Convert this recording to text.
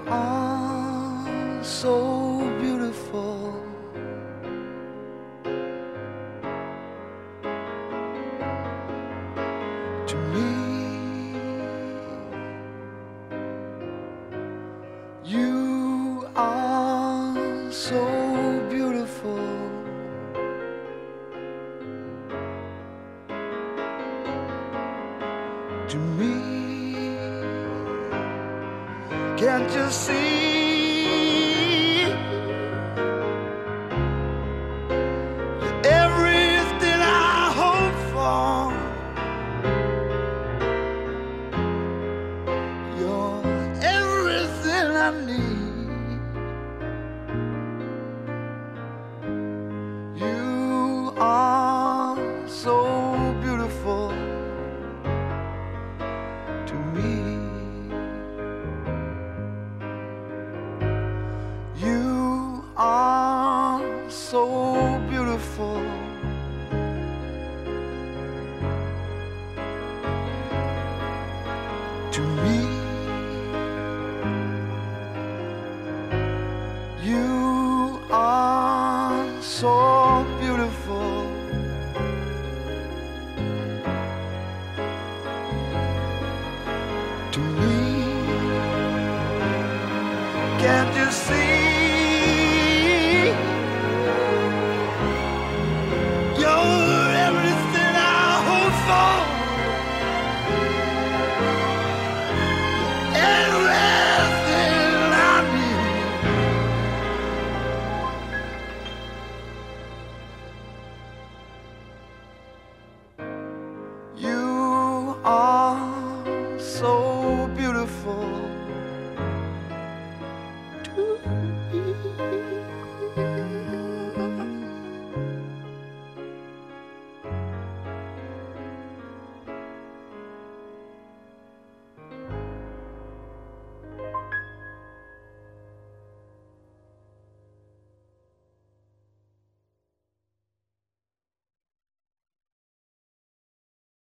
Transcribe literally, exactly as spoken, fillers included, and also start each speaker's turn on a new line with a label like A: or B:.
A: are so beautiful. To me, you are so beautiful. To me, can't you see? You're everything I hope for. You're everything I need. You are so beautiful to me. You are so beautiful. To me, you are so beautiful. To me, can't you